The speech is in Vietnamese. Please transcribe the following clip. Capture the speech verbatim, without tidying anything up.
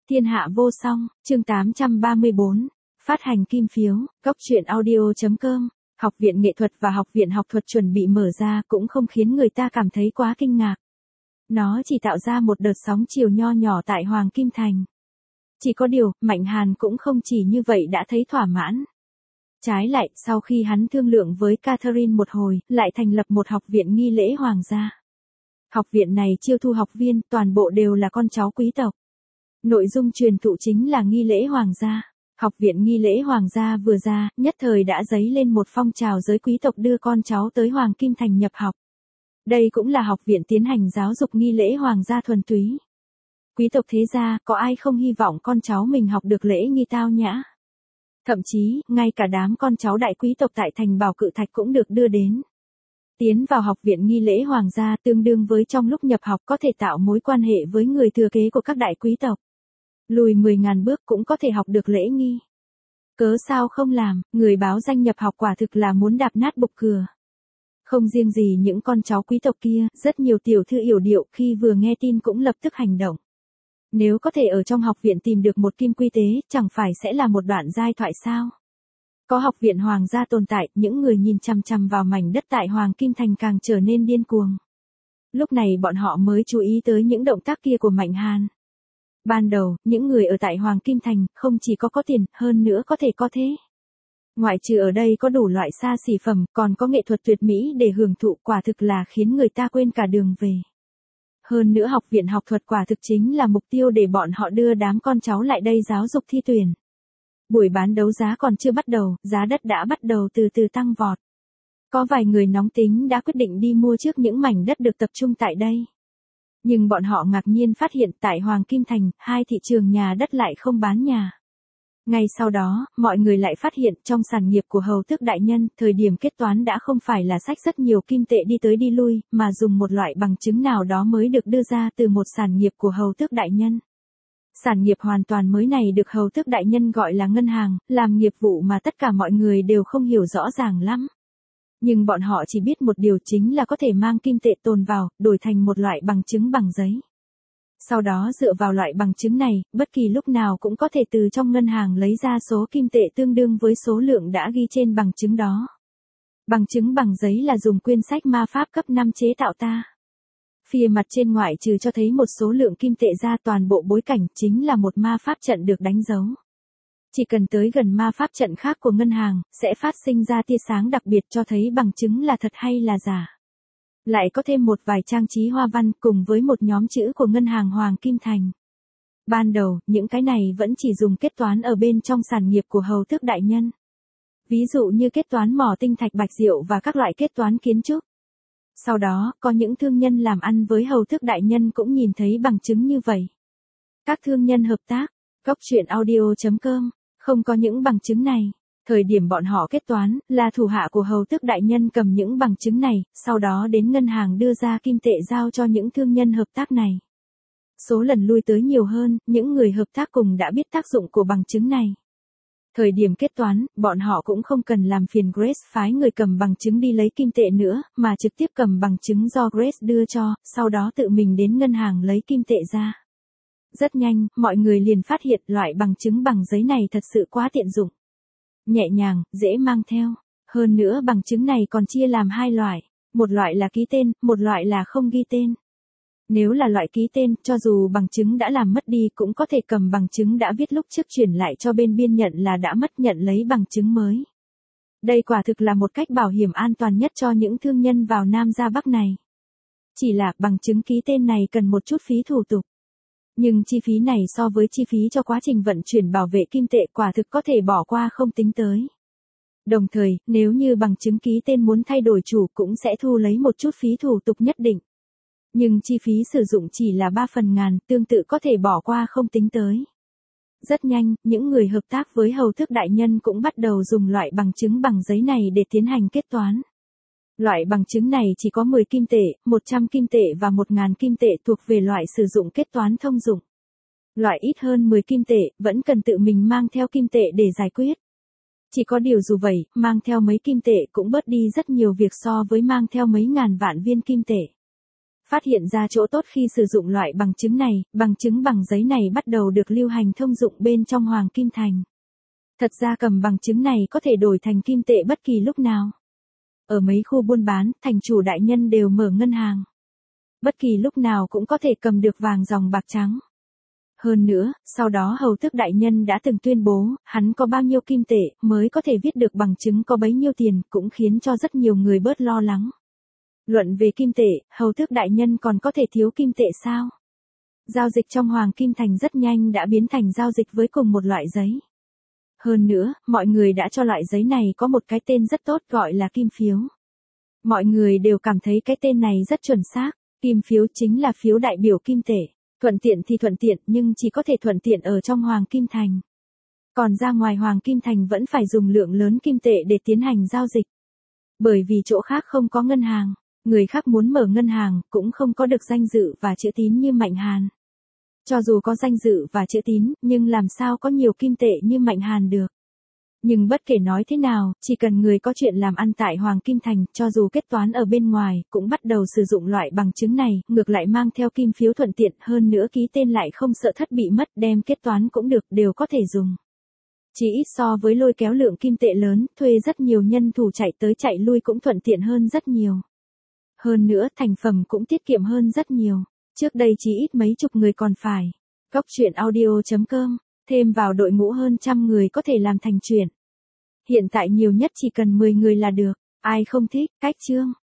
Thiên hạ vô song, chương tám trăm ba mươi bốn, phát hành kim phiếu, góc truyện audio chấm com. Học viện nghệ thuật và học viện học thuật chuẩn bị mở ra cũng không khiến người ta cảm thấy quá kinh ngạc. Nó chỉ tạo ra một đợt sóng chiều nho nhỏ tại Hoàng Kim Thành. Chỉ có điều, Mạnh Hàn cũng không chỉ như vậy đã thấy thỏa mãn. Trái lại, sau khi hắn thương lượng với Catherine một hồi, lại thành lập một học viện nghi lễ hoàng gia. Học viện này chiêu thu học viên, toàn bộ đều là con cháu quý tộc. Nội dung truyền thụ chính là nghi lễ hoàng gia. Học viện nghi lễ hoàng gia vừa ra, nhất thời đã dấy lên một phong trào giới quý tộc đưa con cháu tới Hoàng Kim Thành nhập học. Đây cũng là học viện tiến hành giáo dục nghi lễ hoàng gia thuần túy. Quý tộc thế gia, có ai không hy vọng con cháu mình học được lễ nghi tao nhã. Thậm chí, ngay cả đám con cháu đại quý tộc tại thành Bảo Cự Thạch cũng được đưa đến. Tiến vào học viện nghi lễ hoàng gia tương đương với trong lúc nhập học có thể tạo mối quan hệ với người thừa kế của các đại quý tộc. Lùi mười ngàn bước cũng có thể học được lễ nghi. Cớ sao không làm, người báo danh nhập học quả thực là muốn đạp nát bục cửa. Không riêng gì những con cháu quý tộc kia, rất nhiều tiểu thư yểu điệu khi vừa nghe tin cũng lập tức hành động. Nếu có thể ở trong học viện tìm được một kim quy tế, chẳng phải sẽ là một đoạn giai thoại sao? Có học viện hoàng gia tồn tại, những người nhìn chằm chằm vào mảnh đất tại Hoàng Kim Thành càng trở nên điên cuồng. Lúc này bọn họ mới chú ý tới những động tác kia của Mạnh Hàn. Ban đầu, những người ở tại Hoàng Kim Thành không chỉ có có tiền, hơn nữa có thể có thế. Ngoại trừ ở đây có đủ loại xa xỉ phẩm, còn có nghệ thuật tuyệt mỹ để hưởng thụ, quả thực là khiến người ta quên cả đường về. Hơn nữa học viện học thuật quả thực chính là mục tiêu để bọn họ đưa đám con cháu lại đây giáo dục thi tuyển. Buổi bán đấu giá còn chưa bắt đầu, giá đất đã bắt đầu từ từ tăng vọt. Có vài người nóng tính đã quyết định đi mua trước những mảnh đất được tập trung tại đây. Nhưng bọn họ ngạc nhiên phát hiện tại Hoàng Kim Thành, hai thị trường nhà đất lại không bán nhà. Ngay sau đó, mọi người lại phát hiện trong sản nghiệp của hầu tước đại nhân, thời điểm kết toán đã không phải là xách rất nhiều kim tệ đi tới đi lui, mà dùng một loại bằng chứng nào đó mới được đưa ra từ một sản nghiệp của hầu tước đại nhân. Sản nghiệp hoàn toàn mới này được hầu tước đại nhân gọi là ngân hàng, làm nghiệp vụ mà tất cả mọi người đều không hiểu rõ ràng lắm. Nhưng bọn họ chỉ biết một điều chính là có thể mang kim tệ tồn vào, đổi thành một loại bằng chứng bằng giấy. Sau đó dựa vào loại bằng chứng này, bất kỳ lúc nào cũng có thể từ trong ngân hàng lấy ra số kim tệ tương đương với số lượng đã ghi trên bằng chứng đó. Bằng chứng bằng giấy là dùng quyển sách ma pháp cấp năm chế tạo ta. Phía mặt trên ngoại trừ cho thấy một số lượng kim tệ ra, toàn bộ bối cảnh chính là một ma pháp trận được đánh dấu. Chỉ cần tới gần ma pháp trận khác của ngân hàng, sẽ phát sinh ra tia sáng đặc biệt cho thấy bằng chứng là thật hay là giả. Lại có thêm một vài trang trí hoa văn cùng với một nhóm chữ của ngân hàng Hoàng Kim Thành. Ban đầu, những cái này vẫn chỉ dùng kết toán ở bên trong sản nghiệp của hầu tước đại nhân. Ví dụ như kết toán mỏ tinh thạch bạch diệu và các loại kết toán kiến trúc. Sau đó, có những thương nhân làm ăn với hầu tước đại nhân cũng nhìn thấy bằng chứng như vậy. Các thương nhân hợp tác, góc truyện audio chấm com, không có những bằng chứng này. Thời điểm bọn họ kết toán, là thủ hạ của hầu tước đại nhân cầm những bằng chứng này, sau đó đến ngân hàng đưa ra kim tệ giao cho những thương nhân hợp tác này. Số lần lui tới nhiều hơn, những người hợp tác cùng đã biết tác dụng của bằng chứng này. Thời điểm kết toán, bọn họ cũng không cần làm phiền Grace phái người cầm bằng chứng đi lấy kim tệ nữa, mà trực tiếp cầm bằng chứng do Grace đưa cho, sau đó tự mình đến ngân hàng lấy kim tệ ra. Rất nhanh, mọi người liền phát hiện loại bằng chứng bằng giấy này thật sự quá tiện dụng. Nhẹ nhàng, dễ mang theo. Hơn nữa bằng chứng này còn chia làm hai loại. Một loại là ký tên, một loại là không ghi tên. Nếu là loại ký tên, cho dù bằng chứng đã làm mất đi cũng có thể cầm bằng chứng đã viết lúc trước chuyển lại cho bên biên nhận là đã mất, nhận lấy bằng chứng mới. Đây quả thực là một cách bảo hiểm an toàn nhất cho những thương nhân vào Nam ra Bắc này. Chỉ là bằng chứng ký tên này cần một chút phí thủ tục. Nhưng chi phí này so với chi phí cho quá trình vận chuyển bảo vệ kim tệ quả thực có thể bỏ qua không tính tới. Đồng thời, nếu như bằng chứng ký tên muốn thay đổi chủ cũng sẽ thu lấy một chút phí thủ tục nhất định. Nhưng chi phí sử dụng chỉ là ba phần ngàn, tương tự có thể bỏ qua không tính tới. Rất nhanh, những người hợp tác với hầu tước đại nhân cũng bắt đầu dùng loại bằng chứng bằng giấy này để tiến hành kết toán. Loại bằng chứng này chỉ có mười kim tệ, một trăm kim tệ và một nghìn kim tệ thuộc về loại sử dụng kết toán thông dụng. Loại ít hơn mười kim tệ, vẫn cần tự mình mang theo kim tệ để giải quyết. Chỉ có điều dù vậy, mang theo mấy kim tệ cũng bớt đi rất nhiều việc so với mang theo mấy ngàn vạn viên kim tệ. Phát hiện ra chỗ tốt khi sử dụng loại bằng chứng này, bằng chứng bằng giấy này bắt đầu được lưu hành thông dụng bên trong Hoàng Kim Thành. Thật ra cầm bằng chứng này có thể đổi thành kim tệ bất kỳ lúc nào. Ở mấy khu buôn bán, thành chủ đại nhân đều mở ngân hàng. Bất kỳ lúc nào cũng có thể cầm được vàng dòng bạc trắng. Hơn nữa, sau đó hầu tước đại nhân đã từng tuyên bố, hắn có bao nhiêu kim tệ mới có thể viết được bằng chứng có bấy nhiêu tiền, cũng khiến cho rất nhiều người bớt lo lắng. Luận về kim tệ, hầu tước đại nhân còn có thể thiếu kim tệ sao? Giao dịch trong Hoàng Kim Thành rất nhanh đã biến thành giao dịch với cùng một loại giấy. Hơn nữa, mọi người đã cho loại giấy này có một cái tên rất tốt gọi là kim phiếu. Mọi người đều cảm thấy cái tên này rất chuẩn xác, kim phiếu chính là phiếu đại biểu kim tệ. Thuận tiện thì thuận tiện nhưng chỉ có thể thuận tiện ở trong Hoàng Kim Thành. Còn ra ngoài Hoàng Kim Thành vẫn phải dùng lượng lớn kim tệ để tiến hành giao dịch. Bởi vì chỗ khác không có ngân hàng, người khác muốn mở ngân hàng cũng không có được danh dự và chữ tín như Mạnh Hàn. Cho dù có danh dự và chữ tín, nhưng làm sao có nhiều kim tệ như Mạnh Hàn được. Nhưng bất kể nói thế nào, chỉ cần người có chuyện làm ăn tại Hoàng Kim Thành, cho dù kết toán ở bên ngoài, cũng bắt đầu sử dụng loại bằng chứng này, ngược lại mang theo kim phiếu thuận tiện, hơn nữa ký tên lại không sợ thất bị mất, đem kết toán cũng được, đều có thể dùng. Chỉ ít so với lôi kéo lượng kim tệ lớn, thuê rất nhiều nhân thủ chạy tới chạy lui cũng thuận tiện hơn rất nhiều. Hơn nữa, thành phẩm cũng tiết kiệm hơn rất nhiều. Trước đây chỉ ít mấy chục người còn phải. Góc truyện audio chấm com, thêm vào đội ngũ hơn trăm người có thể làm thành chuyện. Hiện tại nhiều nhất chỉ cần mười người là được. Ai không thích, cách chương.